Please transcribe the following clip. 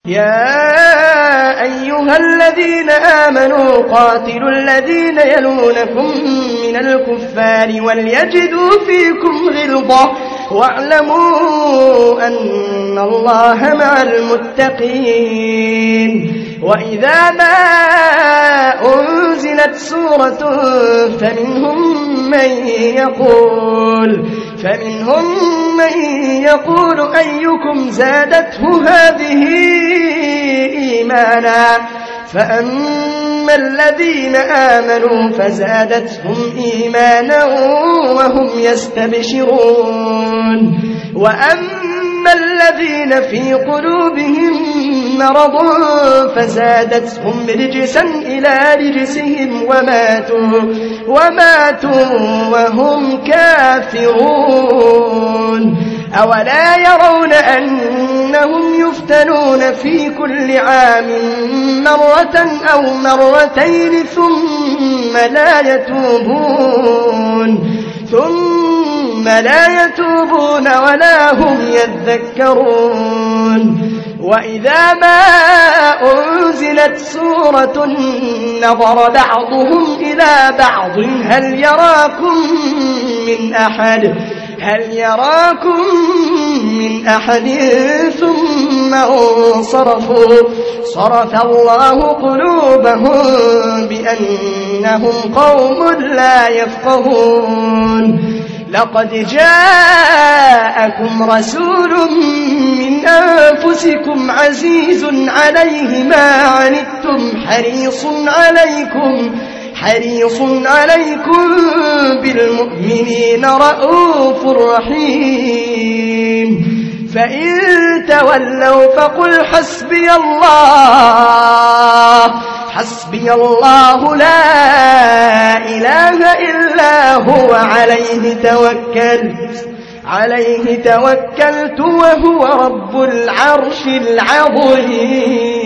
يا أيها الذين آمنوا قاتلوا الذين يلونكم من الكفار وليجدوا فيكم غلظة واعلموا أن الله مع المتقين. وإذا ما أنزلت سورة فمنهم من يقول أيكم زادته هذه إيمانا فأما الذين آمنوا فزادتهم إيمانا وهم يستبشرون وأما الذين في قلوبهم مرض فزادتهم رجسا إلى رجسهم وماتوا وهم كافرون. أولا يرون أنهم يفتنون في كل عام مرة أو مرتين ثم لا يتوبون ولا هم يذكرون. وإذا ما أنزلت سورة نظر بعضهم إلى بعض هل يراكم من أحد ثم انصرفوا صرف الله قلوبهم بأنهم قوم لا يفقهون. لقد جاءكم رسول من أنفسكم عزيز عليه ما عنتم حريص عليكم بالمؤمنين رءوف رحيم. فإن تولوا فقل حسبي الله لا إله إلا هو عليه توكلت وهو رب العرش العظيم.